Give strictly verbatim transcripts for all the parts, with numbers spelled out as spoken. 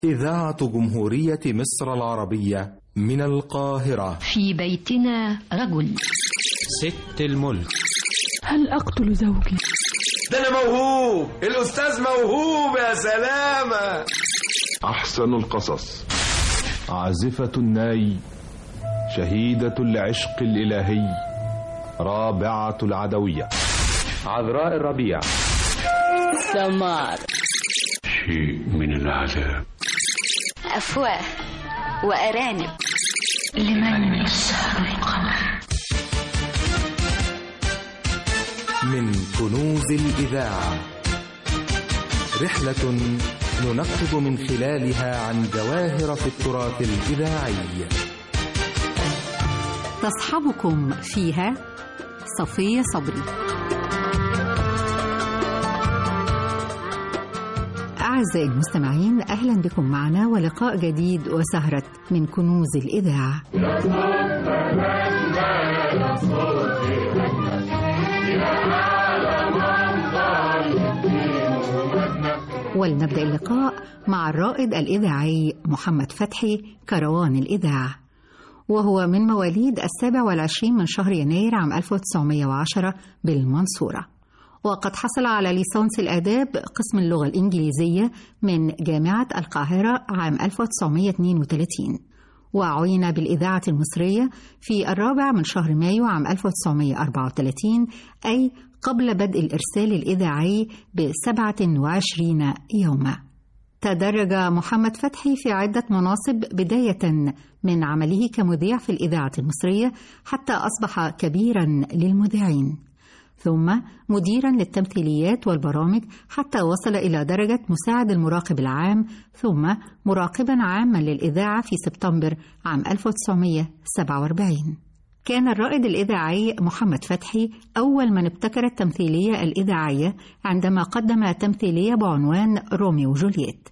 إذاعة جمهورية مصر العربية من القاهرة. في بيتنا رجل. ست الملك. هل أقتل زوجي؟ ده أنا موهوب، الأستاذ موهوب يا سلامة. أحسن القصص. عازفة الناي، شهيدة العشق الإلهي، رابعة العدوية، عذراء الربيع، سمار، شيء من العذاب، أفواه وأرانب، لمن يسهر القمر. من كنوز الإذاعة، رحلة ننقب من خلالها عن جواهر في التراث الإذاعي. تصحبكم فيها صفية صبري. أعزائي المستمعين، أهلا بكم معنا ولقاء جديد وسهرة من كنوز الإذاعة. ولنبدأ اللقاء مع الرائد الإذاعي محمد فتحي كروان الإذاعة، وهو من مواليد السابع والعشرين من شهر يناير عام ألف وتسعمائة وعشرة بالمنصورة، وقد حصل على ليسانس الآداب قسم اللغة الإنجليزية من جامعة القاهرة عام ألف وتسعمائة واثنين وثلاثين، وعين بالإذاعة المصرية في الرابع من شهر مايو عام ألف وتسعمائة وأربعة وثلاثين، أي قبل بدء الإرسال الإذاعي بسبعة وعشرين يوما. تدرج محمد فتحي في عدة مناصب، بداية من عمله كمذيع في الإذاعة المصرية حتى أصبح كبيرا للمذيعين، ثم مديرا للتمثيليات والبرامج حتى وصل إلى درجة مساعد المراقب العام، ثم مراقبا عاما للإذاعة في سبتمبر عام ألف وتسعمائة وسبعة وأربعين. كان الرائد الإذاعي محمد فتحي أول من ابتكر التمثيلية الإذاعية عندما قدم تمثيلية بعنوان روميو وجولييت،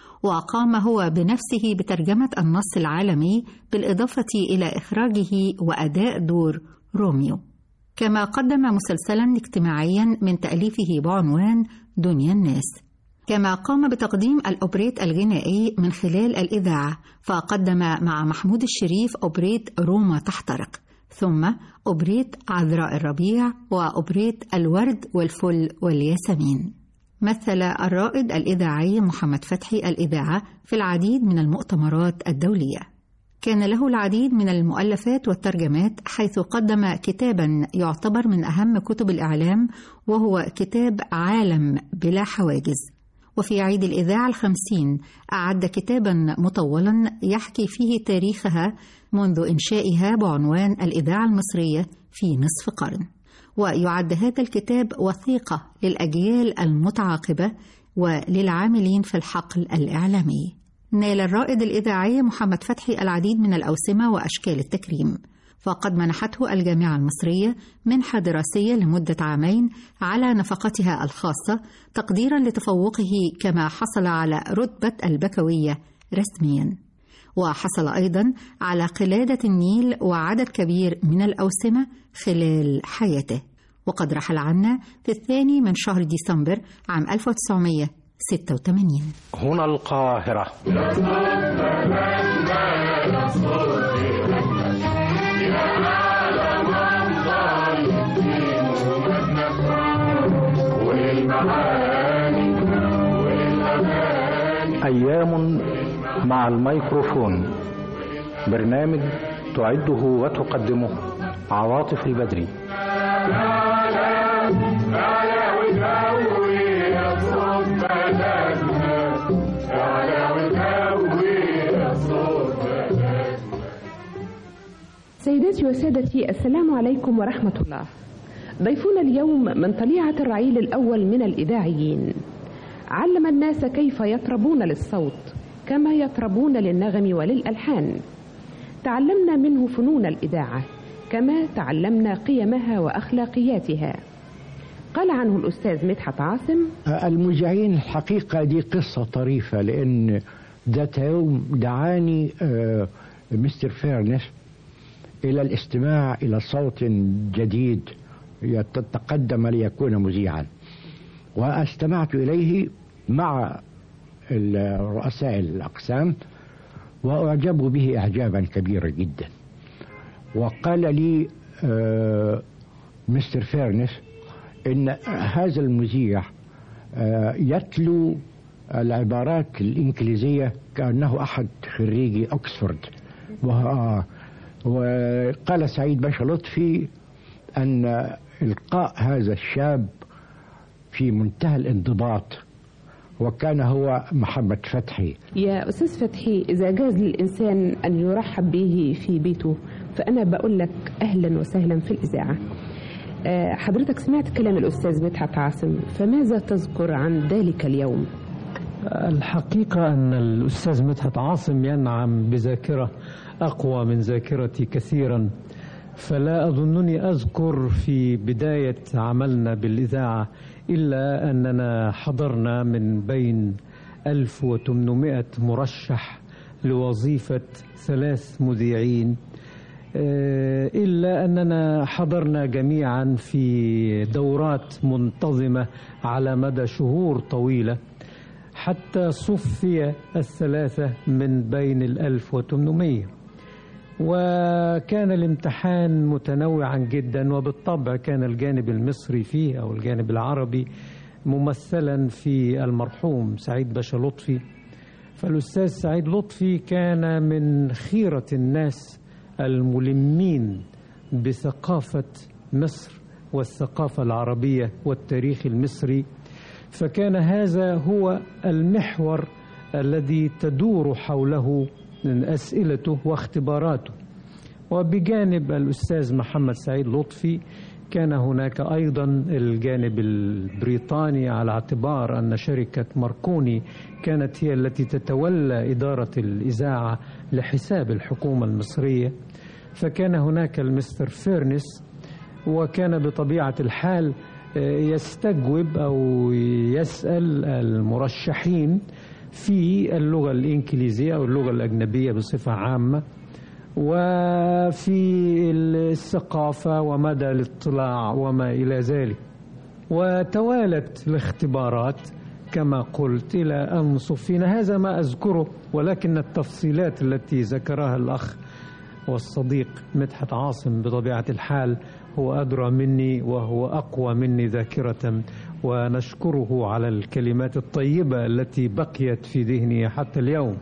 وقام هو بنفسه بترجمة النص العالمي بالإضافة إلى إخراجه وأداء دور روميو، كما قدم مسلسلا اجتماعيا من تأليفه بعنوان دنيا الناس، كما قام بتقديم الأوبريت الغنائي من خلال الإذاعة، فقدم مع محمود الشريف أوبريت روما تحترق، ثم أوبريت عذراء الربيع، وأوبريت الورد والفل والياسمين. مثل الرائد الإذاعي محمد فتحي الإذاعة في العديد من المؤتمرات الدولية. كان له العديد من المؤلفات والترجمات، حيث قدم كتابا يعتبر من أهم كتب الإعلام، وهو كتاب عالم بلا حواجز. وفي عيد الإذاعة الخمسين أعد كتابا مطولا يحكي فيه تاريخها منذ إنشائها بعنوان الإذاعة المصرية في نصف قرن، ويعد هذا الكتاب وثيقة للأجيال المتعاقبة وللعاملين في الحقل الإعلامي. نال الرائد الإذاعي محمد فتحي العديد من الأوسمة وأشكال التكريم، فقد منحته الجامعة المصرية منحة دراسية لمدة عامين على نفقتها الخاصة تقديرا لتفوقه، كما حصل على رتبة البكالوريا رسميا، وحصل أيضا على قلادة النيل وعدد كبير من الأوسمة خلال حياته، وقد رحل عنا في الثاني من شهر ديسمبر عام ألف وتسعمائة وستة وثمانين. هنا القاهرة. أيام مع الميكروفون، برنامج تعده وتقدمه عواطف البدري. سيداتي وسادتي، السلام عليكم ورحمة الله. ضيفنا اليوم من طليعة الرعيل الأول من الإذاعيين، علم الناس كيف يطربون للصوت كما يطربون للنغم وللألحان. تعلمنا منه فنون الإذاعة كما تعلمنا قيمها وأخلاقياتها. قال عنه الأستاذ مدحت عاصم: المذيعين الحقيقة دي قصة طريفة، لأن ذات يوم دعاني مستر فيرنس إلى الاستماع إلى صوت جديد يتقدم ليكون مذيعا، واستمعت إليه مع رؤساء الأقسام، وأعجبوا به إعجابا كبيرا جدا. وقال لي آه مستر فيرنس إن هذا المذيع آه يتلو العبارات الإنجليزية كأنه أحد خريجي أكسفورد. وقال سعيد باشا لطفي أن إلقاء هذا الشاب في منتهى الانضباط، وكان هو محمد فتحي. يا أستاذ فتحي، إذا جاز للإنسان أن يرحب به في بيته فأنا بقول لك أهلا وسهلا في الإذاعة. حضرتك سمعت كلام الأستاذ مدحت عاصم، فماذا تذكر عن ذلك اليوم؟ الحقيقة أن الأستاذ مدحت عاصم ينعم بذاكرة أقوى من ذاكرتي كثيرا، فلا أظنني أذكر في بداية عملنا بالإذاعة إلا أننا حضرنا من بين ألف وثمانمائة مرشح لوظيفة ثلاث مذيعين، إلا أننا حضرنا جميعا في دورات منتظمة على مدى شهور طويلة حتى صفي الثلاثة من بين الألف وثمانمائة. وكان الامتحان متنوعا جدا، وبالطبع كان الجانب المصري فيه أو الجانب العربي ممثلا في المرحوم سعيد باشا لطفي. فالأستاذ سعيد لطفي كان من خيرة الناس الملمين بثقافة مصر والثقافة العربية والتاريخ المصري، فكان هذا هو المحور الذي تدور حوله من أسئلته واختباراته. وبجانب الأستاذ محمد سعيد لطفي كان هناك أيضا الجانب البريطاني، على اعتبار أن شركة ماركوني كانت هي التي تتولى إدارة الإذاعة لحساب الحكومة المصرية، فكان هناك المستر فيرنس، وكان بطبيعة الحال يستجوب أو يسأل المرشحين في اللغة الإنجليزية أو اللغة الأجنبية بصفة عامة، وفي الثقافة ومدى الاطلاع وما إلى ذلك. وتوالت الاختبارات كما قلت إلى أن صفينا. هذا ما أذكره، ولكن التفصيلات التي ذكرها الأخ والصديق مدحت عاصم بطبيعة الحال هو أدرى مني وهو أقوى مني ذاكرة، ونشكره على الكلمات الطيبة التي بقيت في ذهني حتى اليوم.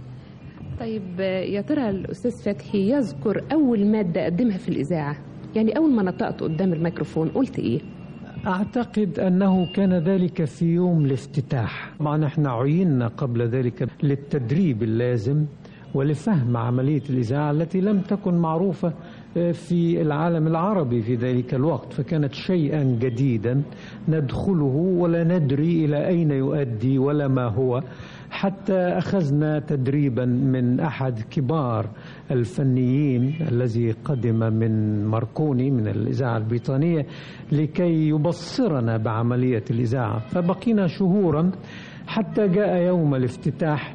طيب يا ترى الأستاذ فتحي يذكر أول مادة قدمها في الإذاعة؟ يعني أول ما نطقت قدام الميكروفون قلت إيه؟ أعتقد أنه كان ذلك في يوم الافتتاح. طبعا احنا عيننا قبل ذلك للتدريب اللازم ولفهم عملية الإذاعة التي لم تكن معروفة في العالم العربي في ذلك الوقت، فكانت شيئا جديدا ندخله ولا ندري إلى أين يؤدي ولا ما هو، حتى أخذنا تدريبا من أحد كبار الفنيين الذي قدم من ماركوني من الإذاعة البريطانية لكي يبصرنا بعملية الإذاعة. فبقينا شهورا حتى جاء يوم الافتتاح،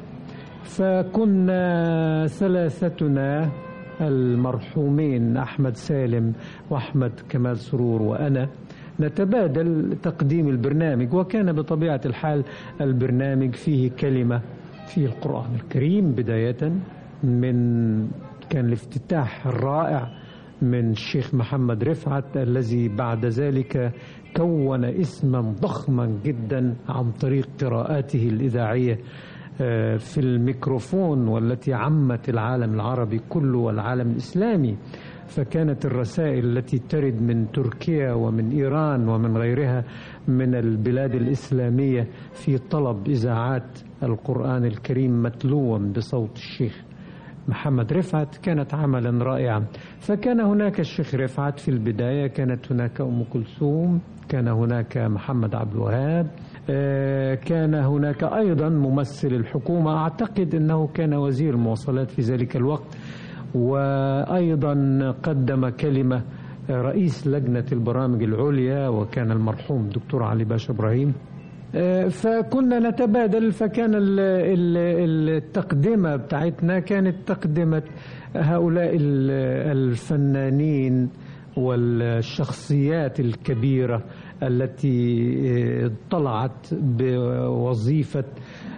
فكنا ثلاثتنا المرحومين أحمد سالم وأحمد كمال سرور وأنا نتبادل تقديم البرنامج. وكان بطبيعة الحال البرنامج فيه كلمة في القرآن الكريم بداية، من كان الافتتاح الرائع من الشيخ محمد رفعت الذي بعد ذلك كون اسما ضخما جدا عن طريق قراءاته الإذاعية في الميكروفون، والتي عمت العالم العربي كله والعالم الإسلامي. فكانت الرسائل التي ترد من تركيا ومن إيران ومن غيرها من البلاد الإسلامية في طلب إذاعات القرآن الكريم متلوا بصوت الشيخ محمد رفعت كانت عملا رائعا. فكان هناك الشيخ رفعت في البداية، كانت هناك أم كلثوم، كان هناك محمد عبد الوهاب، كان هناك أيضا ممثل الحكومة، أعتقد أنه كان وزير المواصلات في ذلك الوقت، وأيضا قدم كلمة رئيس لجنة البرامج العليا وكان المرحوم دكتور علي باشا إبراهيم. فكنا نتبادل، فكان التقدمة بتاعتنا كانت تقدمة هؤلاء الفنانين والشخصيات الكبيرة التي طلعت بوظيفة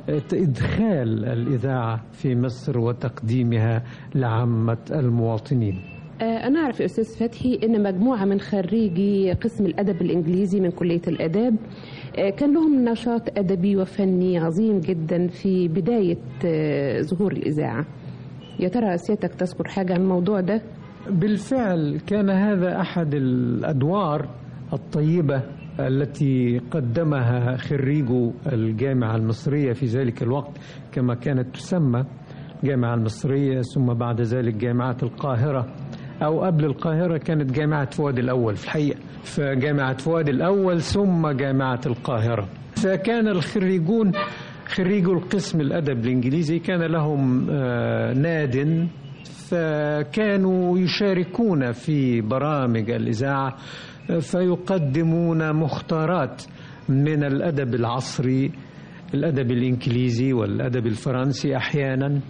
إدخال الإذاعة في مصر وتقديمها لعامة المواطنين. أنا أعرف يا أستاذ فتحي أن مجموعة من خريجي قسم الأدب الإنجليزي من كلية الآداب كان لهم نشاط أدبي وفني عظيم جدا في بداية ظهور الإذاعة. يا ترى سيادتك تذكر حاجة عن الموضوع ده؟ بالفعل كان هذا أحد الأدوار الطيبة التي قدمها خريجو الجامعة المصرية في ذلك الوقت، كما كانت تسمى الجامعة المصرية، ثم بعد ذلك جامعة القاهرة، أو قبل القاهرة كانت جامعة فؤاد الأول في الحقيقة، فجامعة فؤاد الأول ثم جامعة القاهرة. فكان الخريجون خريجو القسم الأدب الإنجليزي كان لهم ناد، فكانوا يشاركون في برامج الإذاعة فيقدمون مختارات من الأدب العصري، الأدب الإنجليزي والأدب الفرنسي أحيانا،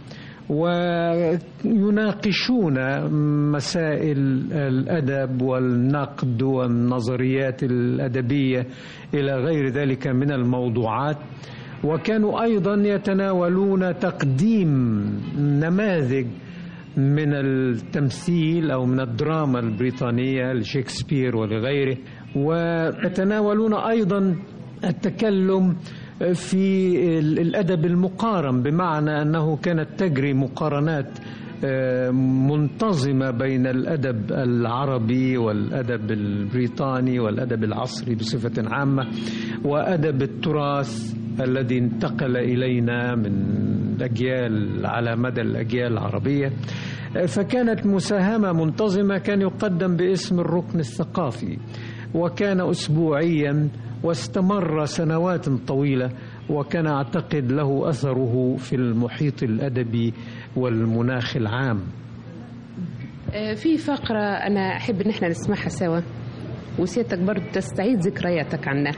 ويناقشون مسائل الأدب والنقد والنظريات الأدبية إلى غير ذلك من الموضوعات. وكانوا أيضا يتناولون تقديم نماذج من التمثيل أو من الدراما البريطانية لشكسبير ولغيره، ويتناولون أيضا التكلم في الأدب المقارن، بمعنى أنه كانت تجري مقارنات منتظمة بين الأدب العربي والأدب البريطاني والأدب العصري بصفة عامة، وأدب التراث الذي انتقل إلينا من الأجيال على مدى الأجيال العربية. فكانت مساهمة منتظمة، كان يقدم باسم الركن الثقافي، وكان أسبوعيا واستمر سنوات طويلة، وكان أعتقد له أثره في المحيط الأدبي والمناخ العام. في فقرة أنا أحب أن احنا نسمعها سوا، وسيادتك برضو تستعيد ذكرياتك عنها.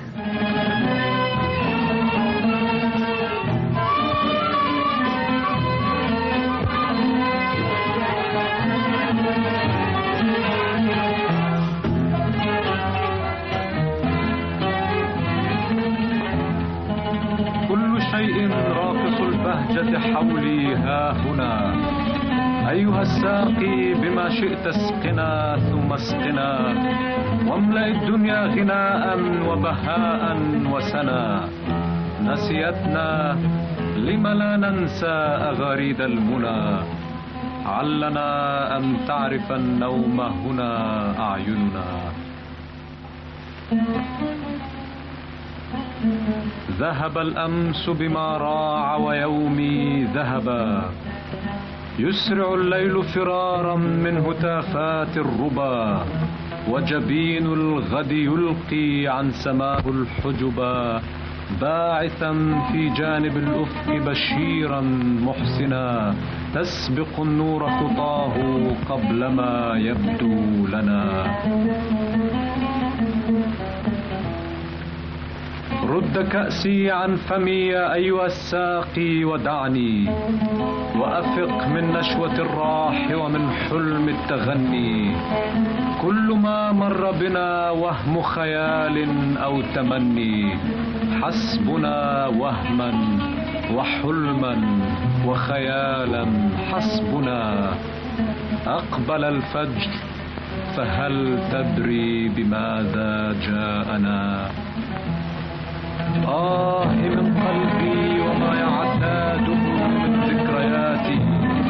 راقص البهجة حولي ها هنا، أيها الساقي بما شئت اسقنا ثم اسقنا، واملأ الدنيا غناء وبهاء وسنا. نسيتنا لم لا ننسى أغاريد المنى، علنا أن تعرف النوم هنا أعيننا. ذهب الأمس بما راع ويومي ذهبا، يسرع الليل فرارا من هتافات الربا، وجبين الغد يلقي عن سماه الحجبا، باعثا في جانب الأفق بشيرا محسنا، تسبق النور خطاه قبل ما يبدو لنا. رد كأسي عن فمي أيها الساقي ودعني، وأفق من نشوة الراح ومن حلم التغني. كل ما مر بنا وهم خيال أو تمني، حسبنا وهما وحلما وخيالا حسبنا. أقبل الفجر فهل تدري بماذا جاءنا؟ آه من قلبي وما يعتاده من ذكرياتي.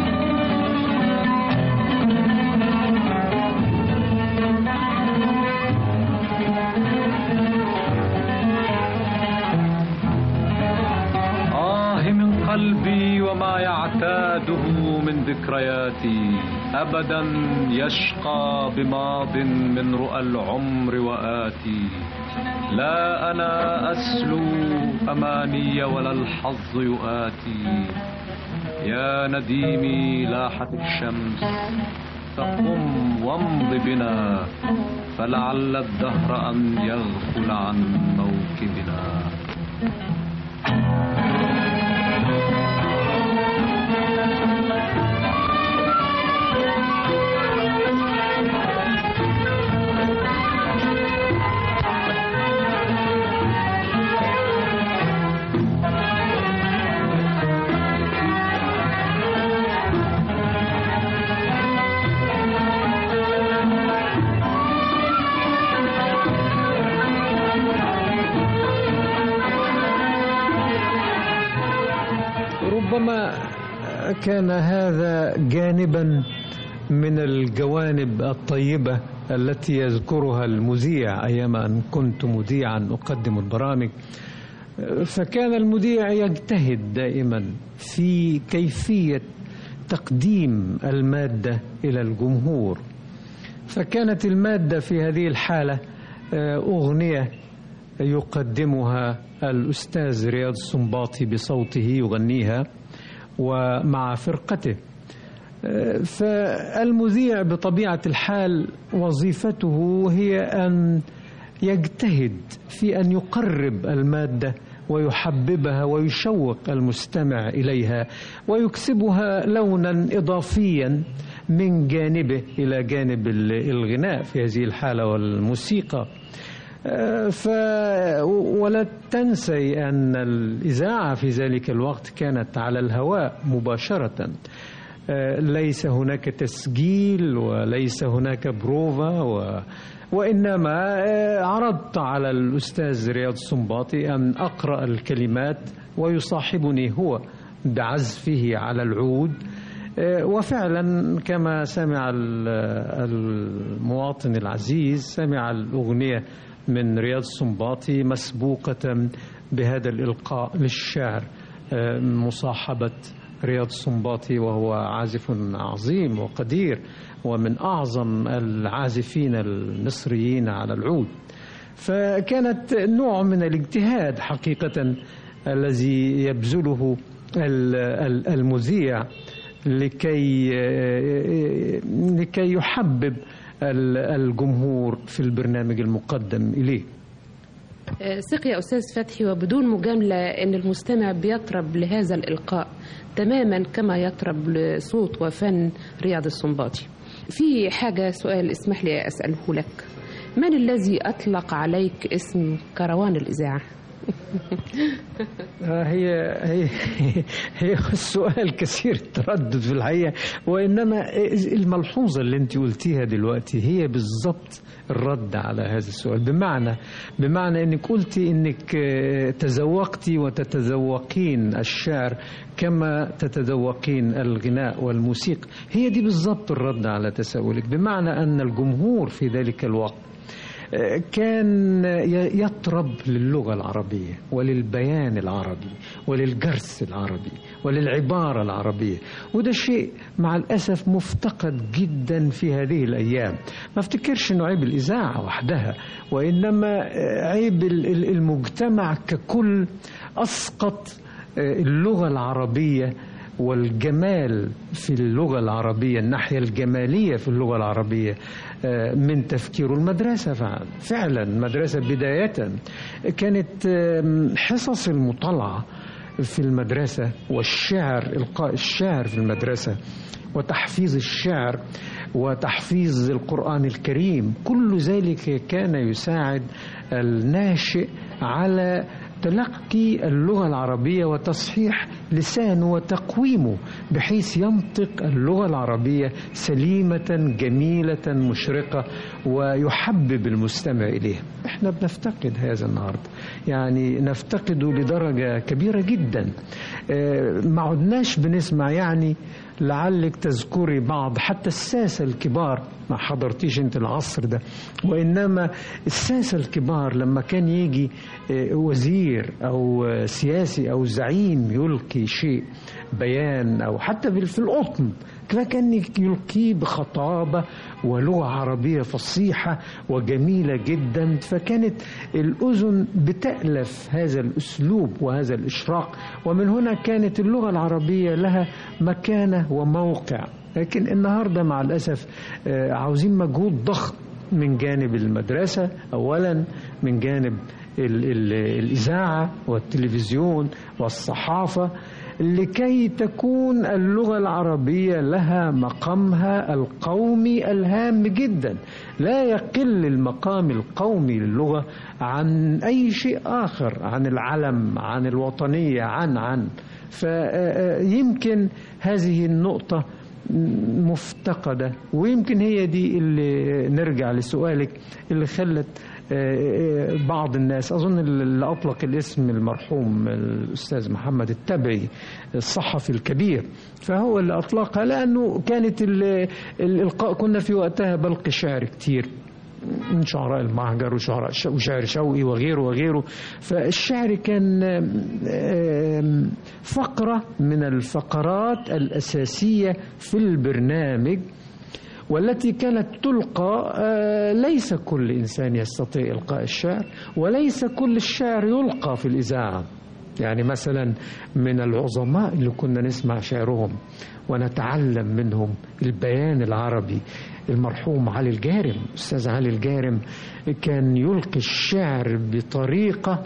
آه من قلبي وما يعتاده من ذكرياتي. أبدا يشقى بماض من رؤى العمر وآتي. لا أنا أسلو أماني ولا الحظ يؤاتي. يا نديمي لاحت الشمس، فقم وامض بنا، فلعل الدهر أن يغفل عن موكبنا. كان هذا جانبا من الجوانب الطيبة التي يذكرها المذيع أيام أن كنت مذيعا أقدم البرامج. فكان المذيع يجتهد دائما في كيفية تقديم المادة إلى الجمهور. فكانت المادة في هذه الحالة أغنية يقدمها الأستاذ رياض السنباطي بصوته يغنيها ومع فرقته. فالمذيع بطبيعة الحال وظيفته هي أن يجتهد في أن يقرب المادة ويحببها ويشوق المستمع إليها ويكسبها لونا إضافيا من جانبه إلى جانب الغناء في هذه الحالة والموسيقى. ف ولا تنسي أن الإذاعة في ذلك الوقت كانت على الهواء مباشرة، ليس هناك تسجيل وليس هناك بروفا و... وإنما عرضت على الأستاذ رياض السنباطي أن أقرأ الكلمات ويصاحبني هو بعزفه على العود. وفعلا كما سمع المواطن العزيز سمع الأغنية من رياض السنباطي مسبوقة بهذا الإلقاء للشعر مصاحبة رياض السنباطي، وهو عازف عظيم وقدير ومن أعظم العازفين المصريين على العود. فكانت نوع من الاجتهاد حقيقة الذي يبذله المذيع لكي لكي يحبب الجمهور في البرنامج المقدم إليه. ثق يا أستاذ فتحي، وبدون مجاملة أن المستمع بيطرب لهذا الإلقاء تماما كما يطرب لصوت وفن رياض السنباطي. في حاجة سؤال اسمح لي أسأله لك، من الذي أطلق عليك اسم كروان الإذاعة؟ هي هي هي السؤال كثير التردد في الحقيقة، وإنما الملحوظة اللي أنت قلتيها دلوقتي هي بالضبط الرد على هذا السؤال. بمعنى بمعنى أنك قلتي أنك تذوقتي وتتذوقين الشعر كما تتذوقين الغناء والموسيقى. هي دي بالضبط الرد على تساؤلك، بمعنى أن الجمهور في ذلك الوقت كان يطرب للغة العربية وللبيان العربي وللجرس العربي وللعبارة العربية، وده شيء مع الأسف مفتقد جدا في هذه الأيام. ما افتكرش أنه عيب الإذاعة وحدها، وإنما عيب المجتمع ككل. أسقط اللغة العربية والجمال في اللغة العربية، الناحية الجمالية في اللغة العربية من تفكير المدرسة. فعلا المدرسة بداية كانت حصص المطالعة في المدرسة والشعر، إلقاء الشعر في المدرسة وتحفيظ الشعر وتحفيظ القرآن الكريم. كل ذلك كان يساعد الناشئ على تلقي اللغة العربية وتصحيح لسانه وتقويمه بحيث ينطق اللغة العربية سليمة جميلة مشرقة ويحبب المستمع إليها. احنا بنفتقد هذا النهاردة، يعني نفتقده لدرجة كبيرة جدا. ما عدناش بنسمع، يعني لعلك تذكري بعض حتى الساسة الكبار، ما حضرتيش انت العصر ده، وإنما الساسة الكبار لما كان يجي وزير أو سياسي أو زعيم يلقي شيء بيان أو حتى في القطن، كان يلقيه بخطابة ولغة عربية فصيحة وجميلة جدا. فكانت الأذن بتألف هذا الأسلوب وهذا الإشراق، ومن هنا كانت اللغة العربية لها مكانة وموقع. لكن النهاردة مع الأسف عاوزين مجهود ضخم من جانب المدرسة أولا، من جانب ال ال الإذاعة والتلفزيون والصحافة، لكي تكون اللغة العربية لها مقامها القومي الهام جدا. لا يقل المقام القومي للغة عن أي شيء آخر، عن العلم، عن الوطنية، عن عن فيمكن هذه النقطة مفتقدة. ويمكن هي دي اللي نرجع لسؤالك اللي خلت بعض الناس، أظن اللي أطلق الاسم المرحوم الأستاذ محمد التبعي الصحفي الكبير، فهو اللي أطلقها لأنه كانت الإلقاء كنا في وقتها بلقي شعر كتير من شعراء المهجر وشعراء وشعر شوقي وغيره وغيره. فالشعر كان فقرة من الفقرات الأساسية في البرنامج، والتي كانت تلقى. ليس كل إنسان يستطيع إلقاء الشعر، وليس كل الشعر يلقى في الإذاعة. يعني مثلا من العظماء اللي كنا نسمع شعرهم ونتعلم منهم البيان العربي المرحوم علي الجارم. أستاذ علي الجارم كان يلقي الشعر بطريقة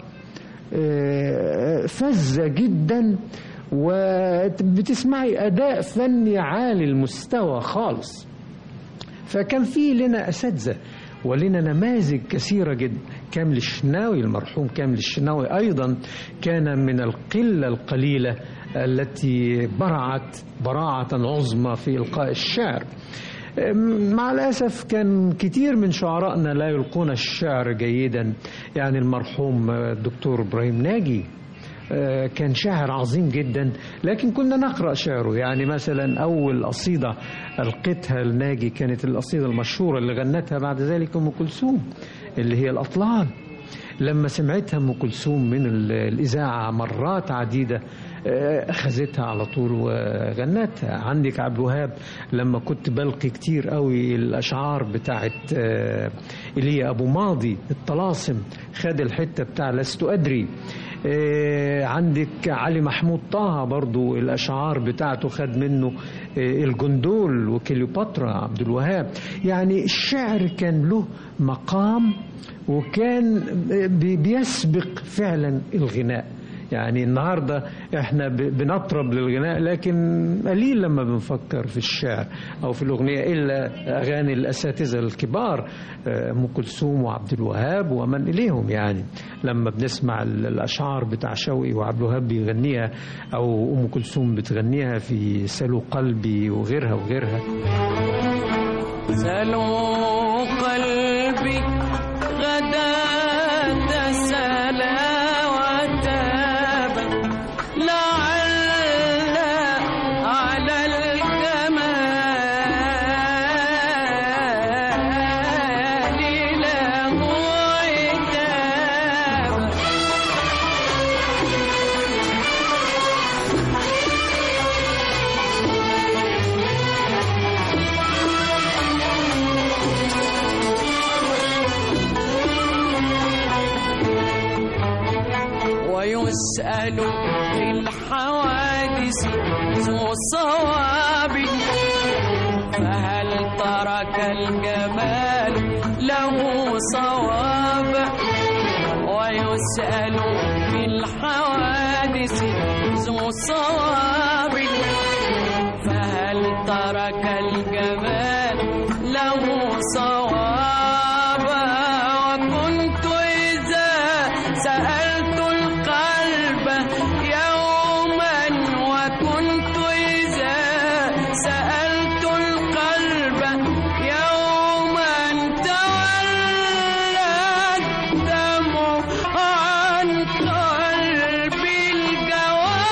فزة جدا، وبتسمعي أداء فني عالي المستوى خالص. فكان في لنا أساتذة ولنا نماذج كثيرة جدا. كامل الشناوي المرحوم كامل الشناوي أيضا كان من القلة القليلة التي برعت براعة عظمى في إلقاء الشعر. مع الأسف كان كتير من شعرائنا لا يلقون الشعر جيدا. يعني المرحوم الدكتور إبراهيم ناجي كان شاعر عظيم جدا، لكن كنا نقرأ شعره. يعني مثلا أول قصيدة ألقيتها لناجي كانت القصيدة المشهورة اللي غنتها بعد ذلك أم كلثوم، اللي هي الأطلال. لما سمعتها أم كلثوم من الإذاعة مرات عديدة أخذتها على طول وغنتها. عندك عبد الوهاب لما كنت بلقي كتير قوي الأشعار بتاعت إلي أبو ماضي الطلاسم، خد الحتة بتاع لست أدري. عندك علي محمود طه برضو الأشعار بتاعته خد منه الجندول وكليوباترا عبد الوهاب. يعني الشعر كان له مقام وكان بيسبق فعلا الغناء. يعني النهاردة احنا بنطرب للغناء، لكن قليل لما بنفكر في الشعر او في الاغنية الا اغاني الاساتذة الكبار ام كلثوم وعبد الوهاب ومن اليهم. يعني لما بنسمع الاشعار بتاع شوقي وعبد الوهاب بيغنيها او ام كلثوم بتغنيها في سلو قلبي وغيرها وغيرها. سلو قلبي غدا ويسأل في الحوادث ذو الصواب، فهل ترك الجمال له صواب؟ ويسأل في الحوادث ذو الصواب، فهل ترك الجمال له صواب؟ وكنت إذا سألت القلب يوما، وكنت إذا سألت القلب يوما تولى الدمع عن قلبي الجواب.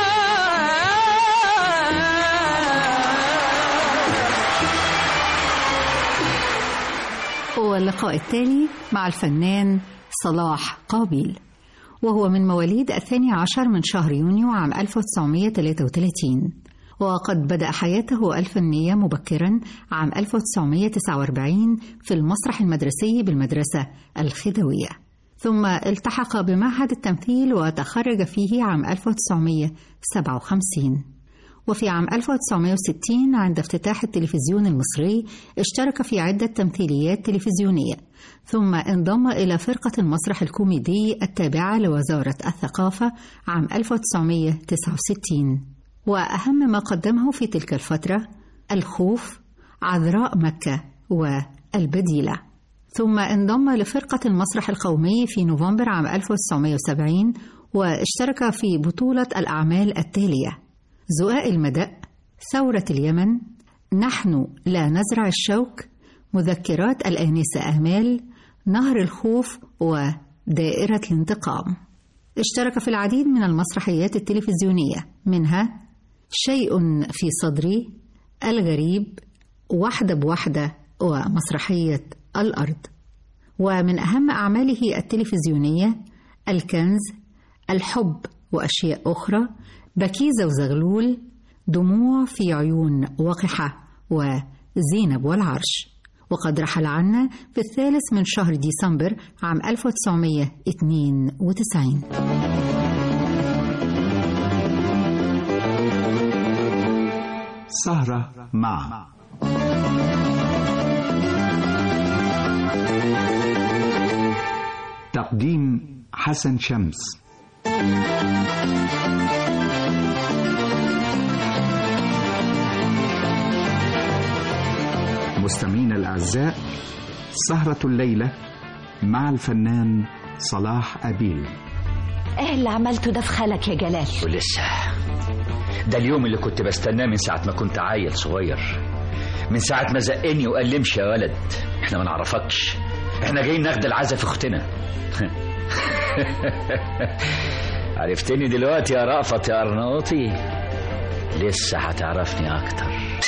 واللقاء التالي مع الفنان صلاح قابيل، وهو من مواليد الثاني عشر من شهر يونيو عام ألف وتسعمائة وثلاثة وثلاثين، وقد بدأ حياته الفنية مبكرا عام ألف وتسعمائة وتسعة وأربعين في المسرح المدرسي بالمدرسة الخديوية، ثم التحق بمعهد التمثيل وتخرج فيه عام ألف وتسعمائة وسبعة وخمسين. وفي عام ألف وتسعمائة وستين عند افتتاح التلفزيون المصري اشترك في عدة تمثيليات تلفزيونية، ثم انضم إلى فرقة المسرح الكوميدي التابعة لوزارة الثقافة عام ألف وتسعمائة وتسعة وستين. وأهم ما قدمه في تلك الفترة الخوف، عذراء مكة، والبديلة. ثم انضم لفرقة المسرح القومي في نوفمبر عام ألف وتسعمائة وسبعين، واشترك في بطولة الأعمال التالية: زقاق المدق، ثورة اليمن، نحن لا نزرع الشوك، مذكرات الآنسة آمال، نهر الخوف، ودائرة الانتقام. اشترك في العديد من المسرحيات التلفزيونية، منها شيء في صدري، الغريب، واحدة بواحدة، ومسرحية الأرض. ومن أهم أعماله التلفزيونية الكنز، الحب وأشياء أخرى، بكيزة وزغلول، دموع في عيون وقحة، وزينب والعرش. وقد رحل عنا في الثالث من شهر ديسمبر عام ألف وتسعمائة واثنين وتسعين. سهرة مع تقديم حسن شمس. مستمعينا الأعزاء، سهرة الليلة مع الفنان صلاح أبيل. ايه اللي عملته ده في خالك يا جلال؟ ولسه ده اليوم اللي كنت بستناه من ساعة ما كنت عيل صغير، من ساعة ما زقني وقال لي امشي يا ولد، احنا ما نعرفكش، احنا جايين ناخد العزا في اختنا. عرفتني دلوقتي يا رأفت يا أرناؤوطي؟ لسه هتعرفني أكتر.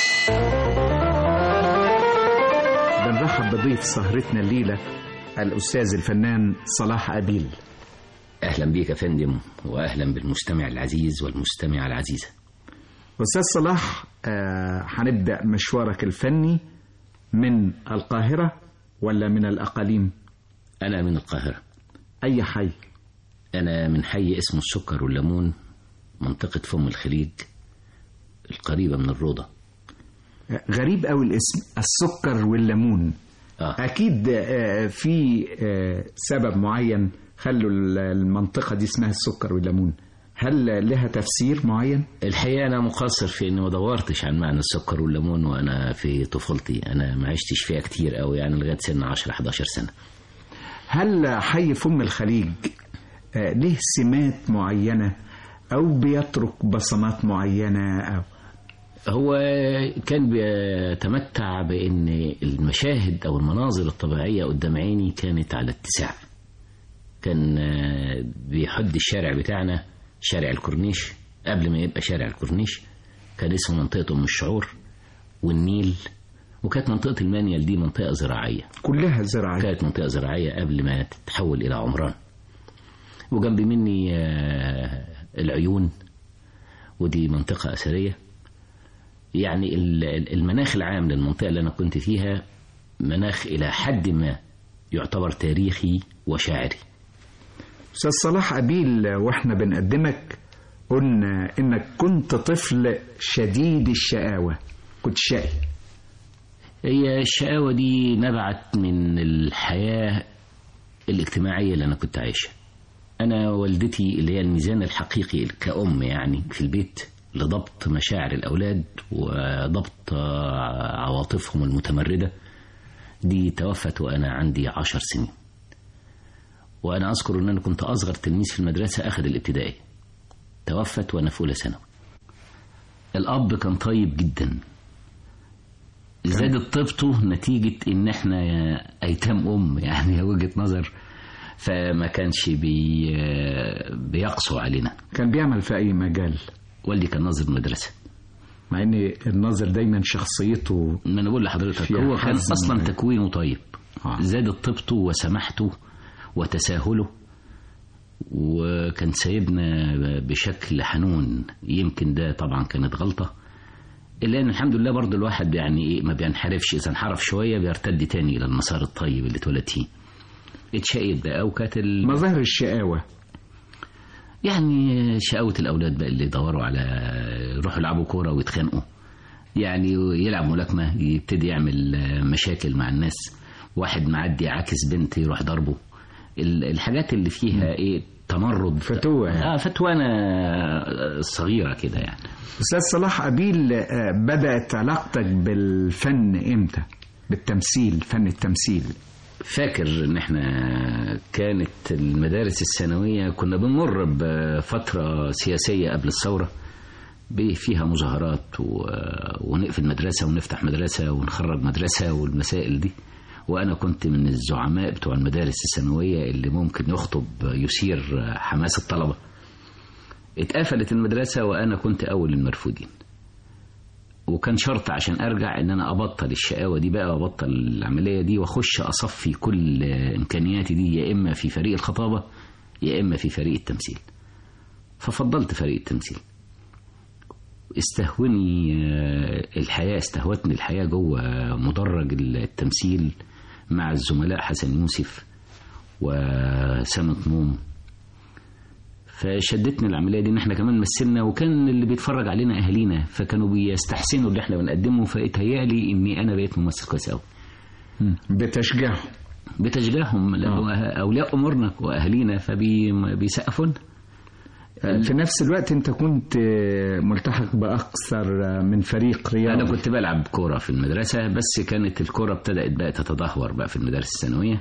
بنرحب بضيف سهرتنا الليلة الأستاذ الفنان صلاح أبيل. أهلا بيك يا فندم، وأهلا بالمستمع العزيز والمستمعة العزيزة. أستاذ صلاح، هنبدأ آه مشوارك الفني من القاهرة ولا من الأقاليم؟ أنا من القاهرة. أي حي؟ أنا من حي اسمه السكر والليمون، منطقة فم الخليج القريبة من الروضة. غريب أوي الاسم، السكر والليمون. آه. أكيد آه في آه سبب معين خلوا المنطقة دي اسمها السكر والليمون. هل لها تفسير معين؟ الحقيقة أنا مقصر في إني ما دورتش عن معنى السكر والليمون وأنا في طفولتي، أنا ما عشتش فيها كتير أوي، يعني لغاية سن عشرة حداشر سنة. هل حي فم الخليج آه له سمات معينة أو بيترك بصمات معينة؟ أو هو كان بيتمتع بأن المشاهد أو المناظر الطبيعية قدام عيني كانت على اتساع. كان بيحد الشارع بتاعنا شارع الكورنيش، قبل ما يبقى شارع الكورنيش كان اسمه منطقة أم الشعور والنيل، وكانت منطقة المانيال دي منطقة زراعية، كلها زراعية، كانت منطقة زراعية قبل ما تتحول إلى عمران. وجنب مني العيون، ودي منطقة أثرية. يعني المناخ العام للمنطقة اللي أنا كنت فيها مناخ إلى حد ما يعتبر تاريخي وشاعري. أستاذ صلاح أبيل، وإحنا بنقدمك قلنا إنك كنت طفل شديد الشقاوة، كنت شقي. هي الشقاوة دي نبعت من الحياة الاجتماعية اللي أنا كنت عايشها. أنا والدتي اللي هي الميزان الحقيقي كأم يعني في البيت لضبط مشاعر الأولاد وضبط عواطفهم المتمردة، دي توفت وأنا عندي عشر سنين. وأنا أذكر أن أنا كنت أصغر تلميذ في المدرسة أخذ الابتدائي، توفت وأنا في أولى ثانوي. الأب كان طيب جدا، زادت طيبته نتيجة إن إحنا أيتام أم، يعني وجهة نظر، فما كانش بي بيقسو علينا. كان بيعمل في أي مجال؟ والدي كان ناظر المدرسة، مع ان الناظر دايما شخصيته، ما انا بقول لحضرتك هو كان اصلا تكوينه طيب. آه. زادت طيبته وسماحته وتساهله، وكان سايبنا بشكل حنون. يمكن ده طبعا كانت غلطة، الا ان الحمد لله برضو الواحد يعني ايه ما بينحرفش، اذا انحرف شوية بيرتد تاني الى المسار الطيب اللي اتولد فيه. اتشقيت بقى، وكانت ال... مظاهر الشقاوة يعني شقاوة الأولاد بقى اللي يدوروا على يروحوا يلعبوا كورة ويتخانقوا، يعني يلعب ملاكمة، يبتدي يعمل مشاكل مع الناس، واحد معدي عاكس بنت يروح ضربه، الحاجات اللي فيها ايه تمرد، فتوة يعني. اه فتوانة صغيرة كده يعني. أستاذ صلاح أبيل، بدأت علاقتك بالفن امتى؟ بالتمثيل، فن التمثيل. فاكر ان احنا كانت المدارس الثانوية كنا بنمر بفترة سياسية قبل الثورة، فيها مظاهرات ونقفل مدرسة ونفتح مدرسة ونخرج مدرسة والمسائل دي. وأنا كنت من الزعماء بتوع المدارس الثانوية اللي ممكن يخطب يثير حماس الطلبة. اتقفلت المدرسة وأنا كنت أول المرفوضين، وكان شرط عشان أرجع إن أنا أبطل الشقاوة دي بقى وأبطل العملية دي وأخش أصفي كل إمكانياتي دي، يا إما في فريق الخطابة يا إما في فريق التمثيل. ففضلت فريق التمثيل. استهوني الحياة استهوتني الحياة جوه مدرج التمثيل مع الزملاء حسن يوسف وسامة نوم. فشدتني العملية دي ان احنا كمان مثلنا، وكان اللي بيتفرج علينا اهالينا فكانوا بيستحسنوا اللي احنا بنقدمه، فاتهيألي اني انا بقيت ممثل كويس قوي. بتشجعهم بتشجعهم اولياء امورنا واهالينا فبيسقفون. في نفس الوقت انت كنت ملتحق باكثر من فريق رياضي. انا كنت بلعب كوره في المدرسه، بس كانت الكوره ابتدات بقى تتدهور بقى في المدارس الثانويه،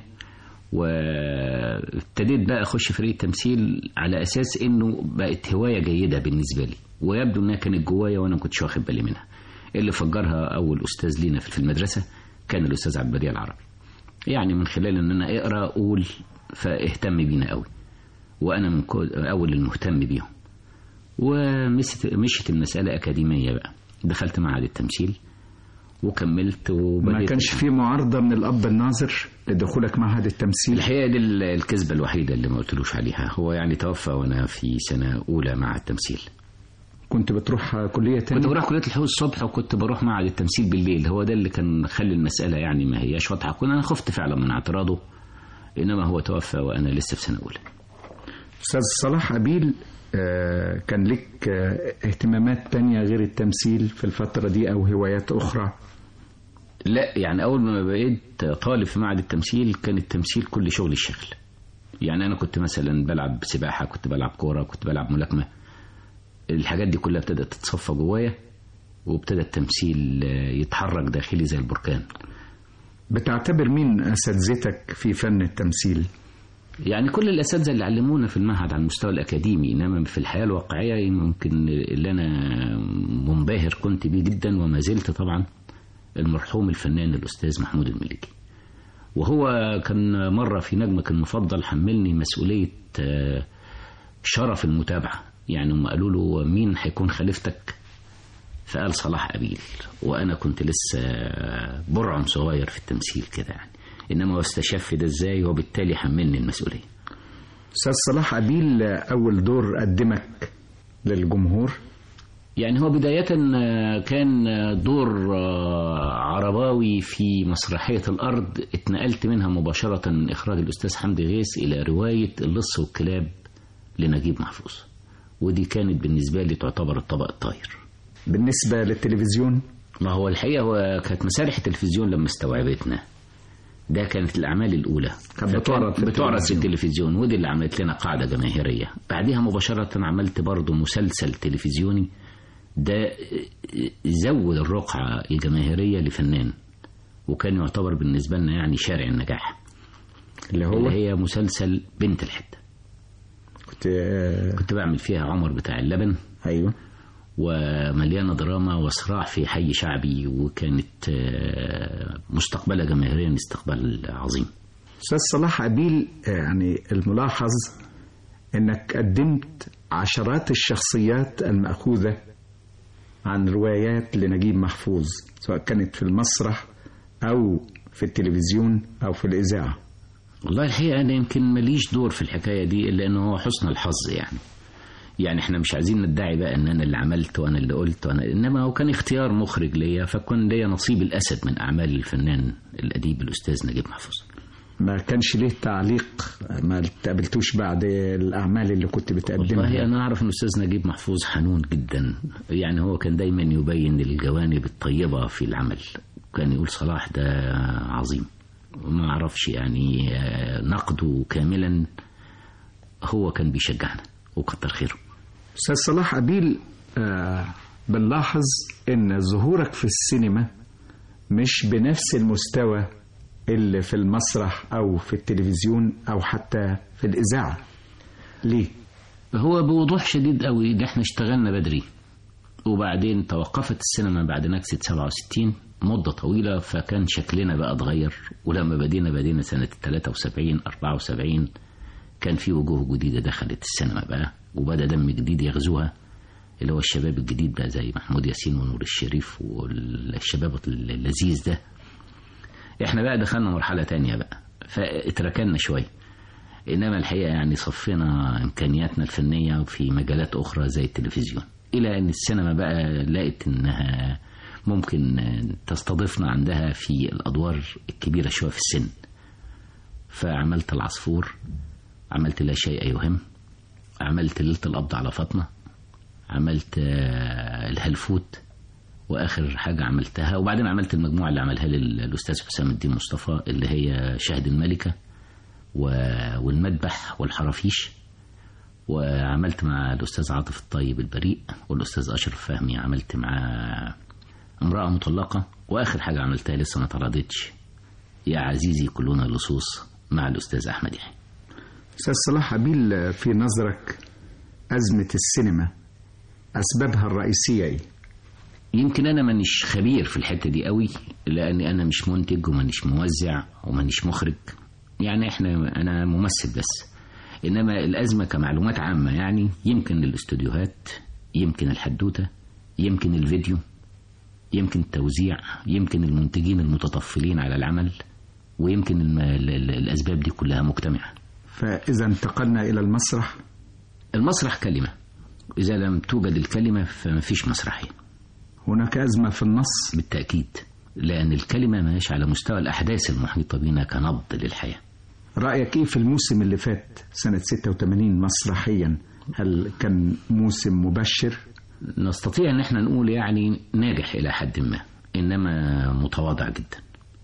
وابتديت بقى اخش فريق تمثيل على اساس انه بقت هوايه جيده بالنسبه لي، ويبدو انها كانت جوايا وانا ما كنتش واخد بالي منها. اللي فجرها اول استاذ لينا في المدرسه كان الاستاذ عبد البديع العربي، يعني من خلال ان انا اقرا اقول فاهتم بينا قوي، وانا من اول المهتم بيهم. ومشيت المساله اكاديميه بقى، دخلت معهد التمثيل وكملت. ما كانش في معارضه من الاب الناظر لدخولك معهد التمثيل؟ الحقيقه دي الكذبه الوحيده اللي ما قلتلوش عليها. هو يعني توفى وانا في سنه اولى معهد التمثيل. كنت بتروح كليه تانية؟ كنت بروح كليه الحقوق الصبح، وكنت بروح معهد التمثيل بالليل. هو ده اللي كان خلي المساله يعني ما هياش واضحه. كنت انا خفت فعلا من اعتراضه، انما هو توفى وانا لسه في سنه اولى. أستاذ صلاح أبيل، كان لك اهتمامات تانية غير التمثيل في الفترة دي أو هوايات أخرى؟ لا، يعني أول ما بقيت طالب في معهد التمثيل كان التمثيل كل شغل الشغل. يعني أنا كنت مثلا بلعب سباحة، كنت بلعب كورة، كنت بلعب ملاكمة. الحاجات دي كلها ابتدت تتصفى جوايا، وابتدى التمثيل يتحرك داخلي زي البركان. بتعتبر مين أساتذتك في فن التمثيل؟ يعني كل الأساتذة اللي علمونا في المعهد على المستوى الأكاديمي، إنما في الحياة الواقعية ممكن اللي أنا منبهر كنت بيه جدا وما زلت طبعا المرحوم الفنان الأستاذ محمود المليكي. وهو كان مرة في نجمك المفضل حملني مسؤولية شرف المتابعة. يعني هم قالوا له مين هيكون خليفتك، فقال صلاح أبيل، وأنا كنت لسه برعم صغير في التمثيل كده يعني، إنما واستشف ده إزاي، وبالتالي حملني المسؤولية. أستاذ صلاح أبيل، أول دور قدمك للجمهور؟ يعني هو بداية كان دور عرباوي في مسرحية الأرض، اتنقلت منها مباشرة من إخراج الأستاذ حمدي غيث إلى رواية اللص والكلاب لنجيب محفوظ، ودي كانت بالنسبة لي تعتبر الطبق الطاير. بالنسبة للتلفزيون؟ ما هو الحقيقة هو كانت مسارح التلفزيون لما استوعبتنا، ده كانت الأعمال الأولى كانت بتعرض في التلفزيون. في التلفزيون، ودي اللي عملت لنا قاعدة جماهيرية. بعدها مباشرة عملت برضو مسلسل تلفزيوني، ده زود الرقعة الجماهيرية لفنان، وكان يعتبر بالنسبة لنا يعني شارع النجاح، اللي هو اللي هي مسلسل بنت الحتة. كنت كنت بعمل فيها عمر بتاع اللبن. أيوة. ومليانة دراما وصراع في حي شعبي، وكانت مستقبلة جماهيريا استقبال عظيم. أستاذ صلاح أبيل، يعني الملاحظ أنك قدمت عشرات الشخصيات المأخوذة عن روايات لنجيب محفوظ، سواء كانت في المسرح أو في التلفزيون أو في الإذاعة. والله الحقيقة أنا يمكن ماليش دور في الحكاية دي، إلا أنه هو حسن الحظ يعني. يعني احنا مش عايزين ندعي بقى ان انا اللي عملت وانا اللي قلت وانا، انما هو كان اختيار مخرج ليا، فكان ليا نصيب الاسد من اعمال الفنان الاديب الاستاذ نجيب محفوظ. ما كانش ليه تعليق؟ ما تقابلتوش بعد الاعمال اللي كنت بتقدمها؟ والله انا اعرف ان الاستاذ نجيب محفوظ حنون جدا، يعني هو كان دايما يبين الجوانب الطيبة في العمل، كان يقول صلاح ده عظيم، وما اعرفش يعني نقده كاملا، هو كان بيشجعنا وكتر خيره. أستاذ صلاح أبيل، آه بنلاحظ أن ظهورك في السينما مش بنفس المستوى اللي في المسرح أو في التلفزيون أو حتى في الإذاعة. ليه؟ هو بوضوح شديد قوي ده احنا اشتغلنا بدري، وبعدين توقفت السينما بعد نكسة سبعة وستين مدة طويلة، فكان شكلنا بقى اتغير. ولما بدينا بدينا سنة ثلاثة وسبعين أربعة وسبعين كان في وجوه جديدة دخلت السينما بقى، وبدأ دم جديد يغزوها، اللي هو الشباب الجديد بقى زي محمود ياسين ونور الشريف والشباب اللذيذ ده. احنا بقى دخلنا مرحلة تانية بقى، فاتركنا شوية. إنما الحقيقة يعني صفينا إمكانياتنا الفنية في مجالات أخرى زي التلفزيون، إلى أن السينما بقى لقيت إنها ممكن تستضيفنا عندها في الأدوار الكبيرة شوية في السن. فعملت العصفور، عملت لا شيء يهم، عملت ليلة القبض على فاطمة، عملت الهلفوت، وآخر حاجة عملتها وبعدين عملت المجموعة اللي عملها للأستاذ حسام الدين مصطفى اللي هي شهد الملكة والمذبح والحرافيش. وعملت مع الأستاذ عاطف الطيب البريء والأستاذ أشرف فهمي، عملت مع امرأة مطلقة. وآخر حاجة عملتها لسه ما ترددش، يا عزيزي كلنا لصوص، مع الأستاذ أحمد يحيى. أستاذ صلاح عبيل، في نظرك أزمة السينما أسبابها الرئيسية إيه؟ يمكن أنا مانيش خبير في الحتة دي قوي، لأني أنا مش منتج ومانيش موزع ومانيش مخرج، يعني إحنا أنا ممثل بس. إنما الأزمة كمعلومات عامة يعني يمكن الاستوديوهات، يمكن الحدوتة، يمكن الفيديو، يمكن التوزيع، يمكن المنتجين المتطفلين على العمل، ويمكن الم... الأسباب دي كلها مجتمعة. فإذا انتقلنا إلى المسرح. المسرح كلمة، إذا لم توجد الكلمة فما فيش مسرحية. هناك أزمة في النص بالتأكيد، لأن الكلمة ماهيش على مستوى الأحداث المحيطة بنا كنبض للحياة. رأيك إيه في الموسم اللي فات سنة ستة وثمانين مسرحيا؟ هل كان موسم مبشر؟ نستطيع أن احنا نقول يعني ناجح إلى حد ما، إنما متواضع جدا.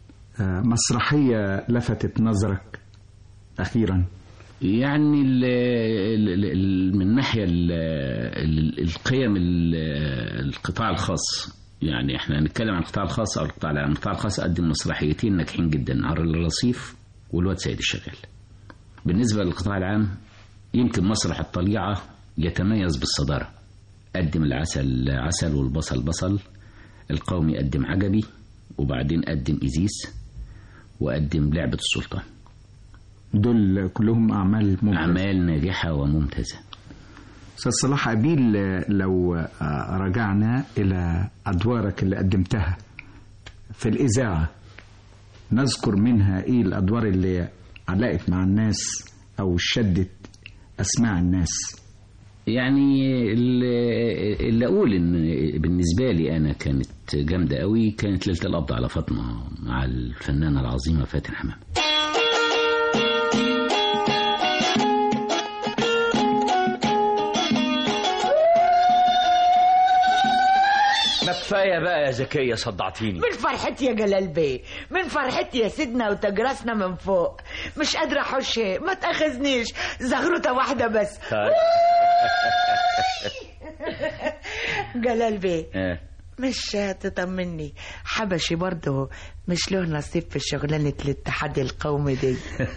مسرحية لفتت نظرك أخيرا؟ يعني ال ال ال من ناحية ال ال القيم القطاع الخاص، يعني احنا نتكلم عن القطاع الخاص أو القطاع العام. القطاع الخاص قدم مسرحيتين ناجحين جدا، عر الرصيف والواد سيد الشغال. بالنسبة للقطاع العام يمكن مسرح الطليعة يتميز بالصدارة، قدم العسل عسل والبصل بصل، القومي قدم عجبي، وبعدين قدم إزيس، وقدم لعبة السلطان. دول كلهم أعمال ممتازة، أعمال ناجحة وممتازة. أستاذ صلاح عبيل، لو رجعنا إلى أدوارك اللي قدمتها في الإذاعة، نذكر منها إيه الأدوار اللي علقت مع الناس أو شدت أسماع الناس؟ يعني اللي أقول إن بالنسبة لي أنا كانت جامدة قوي كانت ليلة القبض على فاطمة مع الفنانة العظيمة فاتن حمامة. كفايه بقى يا زكيه، صدعتيني. من فرحتي يا جلال بيه، من فرحتي يا سيدنا وتجرسنا من فوق، مش قادره احوش، ما تاخذنيش، زغروطه واحده بس. جلال بيه مش هتطمني، حبشي برضه مش له نصيب في شغلانه الاتحاد القومي دي.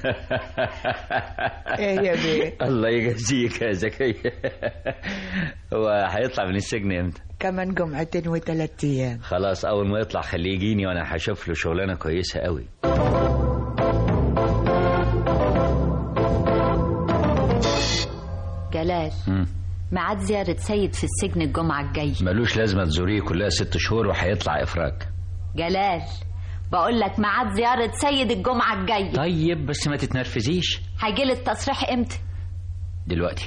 ايه يا بيه؟ الله يجازيك يا زكيه. هو هيطلع من السجن امتى؟ كمان جمعتين وثلاث ايام. خلاص، اول ما يطلع خليه يجيني وانا هشوف له شغلانه كويسه قوي. جلال، ميعاد زيارة سيد في السجن الجمعة الجاية. ملوش لازمة تزوريه، كلها ست شهور وهيطلع إفراج. جلال بقول لك ميعاد زيارة سيد الجمعة الجاية. طيب بس ما تتنرفزيش. هيجيلي التصريح امتى؟ دلوقتي.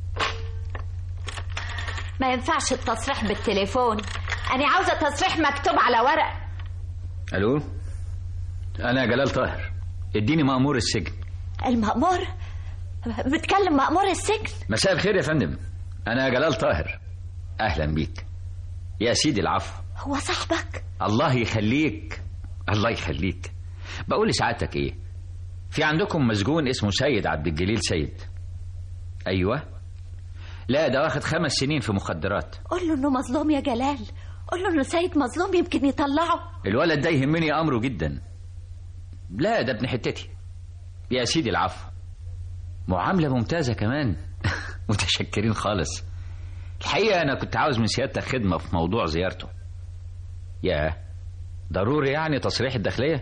ما ينفعش التصريح بالتليفون، أنا عاوزة تصريح مكتوب على ورق. ألو، أنا جلال طاهر، اديني مأمور السجن. المأمور؟ بتكلم مأمور السجن؟ مساء الخير يا فندم، أنا جلال طاهر. أهلا بيك يا سيدي. العفو. هو صاحبك؟ الله يخليك، الله يخليك. بقول لسعادتك إيه، في عندكم مسجون اسمه سيد عبد الجليل سيد؟ أيوة. لا، ده واخد خمس سنين في مخدرات. قول له إنه مظلوم يا جلال، قول له إنه سيد مظلوم، يمكن يطلعه. الولد ده يهمني أمره جدا. لا، ده ابن حتتي يا سيدي. العفو، معاملة ممتازة كمان. متشكرين خالص. الحقيقة أنا كنت عاوز من سيادتك خدمة في موضوع زيارته. يا ضروري يعني تصريح الداخلية؟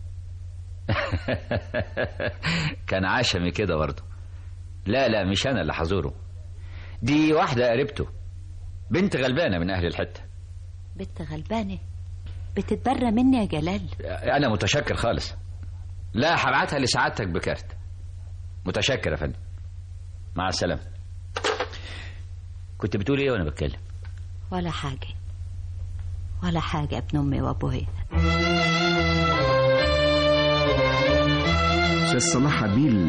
كان عشمي كده برضه. لا لا مش أنا اللي حزوره، دي واحدة قريبته، بنت غلبانة من أهل الحتة. بنت غلبانة؟ بتتبرى مني يا جلال؟ أنا متشكر خالص. لا هبعتها لسعادتك بكارت. متشكر يا فندم، مع السلامة. كنت بتقول ايه وانا بتكلم؟ ولا حاجة ولا حاجة ابن امي وابويا. أستاذ صلاح عبيل،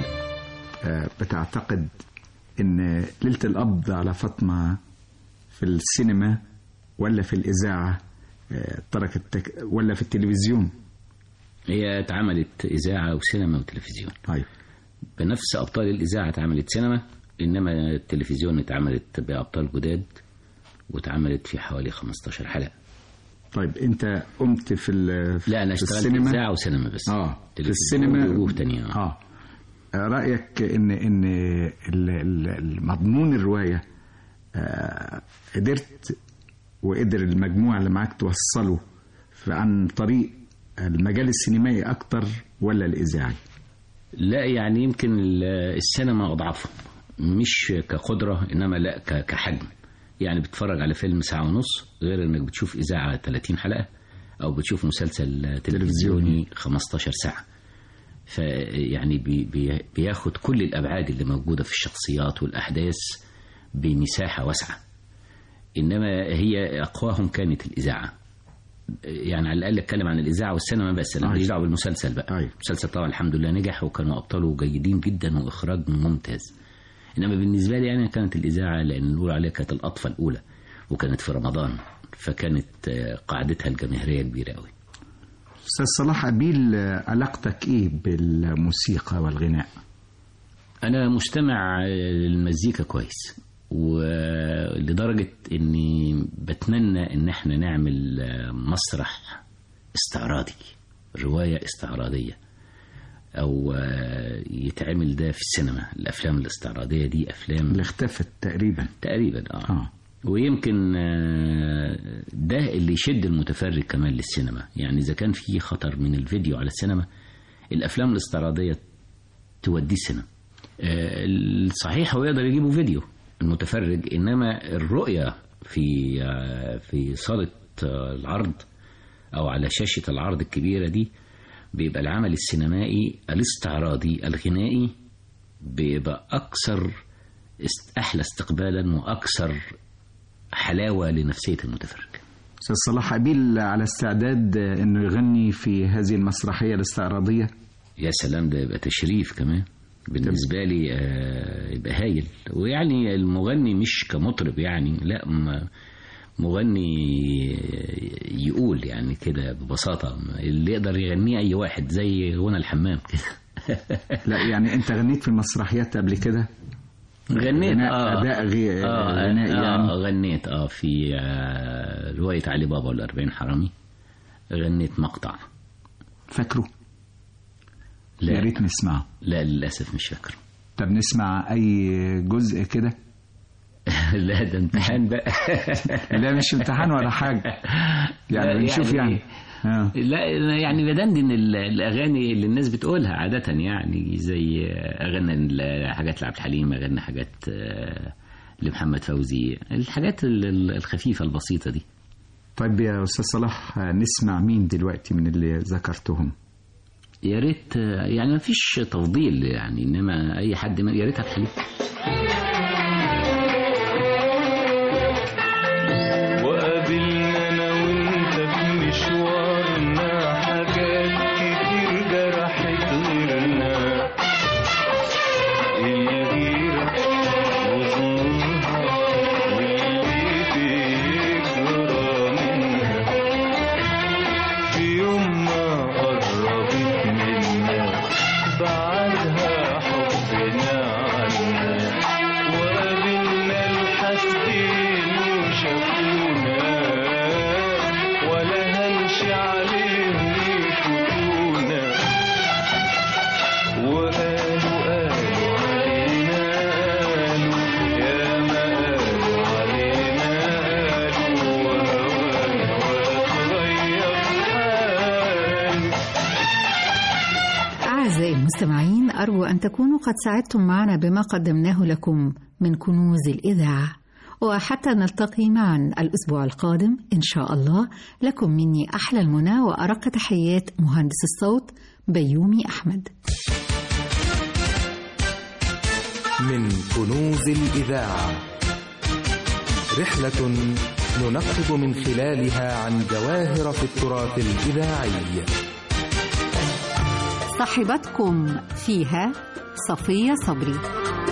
بتعتقد ان ليلة القبض على فاطمة في السينما ولا في الإذاعة تركت تك... ولا في التلفزيون؟ هي اتعملت إذاعة وسينما وتلفزيون. أيوة. بنفس أبطال الإذاعة اتعملت سينما، إنما التلفزيون اتعملت بأبطال جداد واتعملت في حوالي خمستاشر حلقة. طيب أنت قمت في ال لا أنا اشتغلت في إذاعة وسينما بس. آه في السينما وجوه تانية. آه. آه رأيك إن إن المضمون الرواية آه قدرت وقدر المجموعة اللي معاك توصله عن طريق المجال السينمائي أكتر ولا الإذاعي؟ لا يعني يمكن السينما أضعفه، مش كقدرة إنما لا كحجم. يعني بتتفرج على فيلم ساعة ونص غير إنك بتشوف إذاعة ثلاثين حلقة أو بتشوف مسلسل تلفزيوني خمستاشر ساعة. فيعني بي بي بياخد كل الأبعاد اللي موجودة في الشخصيات والأحداث بمساحة واسعة. إنما هي أقواهم كانت الإذاعة. يعني على الأقل أتكلم عن الإذاعة والسينما بس، أنا ماليش دعوة بالمسلسل بقى. أي. المسلسل طبعا الحمد لله نجح وكانوا أبطاله جيدين جدا وإخراج ممتاز. إنما بالنسبة لي يعني كانت الإذاعة، لأن نقول عليها كانت الأطفال الأولى وكانت في رمضان، فكانت قاعدتها الجماهيرية كبيرة قوي. أستاذ صلاح عبيل، علاقتك إيه بالموسيقى والغناء؟ أنا مستمع للمزيكا كويس، ولدرجة اني بتمنى ان احنا نعمل مسرح استعراضي، رواية استعراضية، او يتعمل ده في السينما. الافلام الاستعراضية دي افلام اللي اختفت تقريبا تقريبا اه, آه. ويمكن ده اللي يشد المتفرج كمان للسينما. يعني اذا كان في خطر من الفيديو على السينما، الافلام الاستعراضية توديه السينما. الصحيح هو يقدر يجيبه فيديو المتفرج، إنما الرؤية في في صالة العرض أو على شاشة العرض الكبيرة دي بيبقى العمل السينمائي الاستعراضي الغنائي بيبقى أكثر أحلى استقبالا وأكثر حلاوة لنفسية المتفرج. أستاذ صلاح عبيل على استعداد إنه يغني في هذه المسرحية الاستعراضية؟ يا سلام، ده يبقى تشريف كمان بالنسبة لي. يبقى هايل. ويعني المغني مش كمطرب يعني، لا مغني يقول يعني كده ببساطة اللي يقدر يغنيه أي واحد زي غنى الحمام كده. لا يعني أنت غنيت في المسرحيات قبل كده؟ غنيت اه أداء غي... آه غنائي آه يعني؟ غنيت اه في آه رواية علي بابا والأربعين حرامي، غنيت مقطع. فاكره؟ يا ريت نسمعه. لا للأسف مش فاكره. طب نسمع أي جزء كده؟ لا ده امتحان بقى. لا مش امتحان ولا حاجة، يعني بنشوف يعني, يعني. آه. لا يعني بدندن الأغاني اللي الناس بتقولها عادة، يعني زي أغنى حاجات لعبد الحليم، أغنى حاجات لمحمد فوزي، الحاجات الخفيفة البسيطة دي. طيب يا أستاذ صلاح، نسمع مين دلوقتي من اللي ذكرتهم؟ يا ريت يعني ما فيش تفضيل يعني، انما اي حد يا ريت عبد الحليم. وقابلنا انا وانت في مشوارنا حاجات كتير جرحت غيرنا، الغيرة وظنونها واللي بيجرى منها، في يوم ما قربت بعدها حبنا عنا أعزائي المستمعين، أرجو أن تكونوا قد سعدتم معنا بما قدمناه لكم من كنوز الإذاعة، وحتى نلتقي معا الأسبوع القادم إن شاء الله، لكم مني أحلى المنى وأرق تحيات مهندس الصوت بيومي أحمد. من كنوز الإذاعة، رحلة ننقب من خلالها عن جواهر في التراث الإذاعي. صاحبتكم فيها صفية صبري.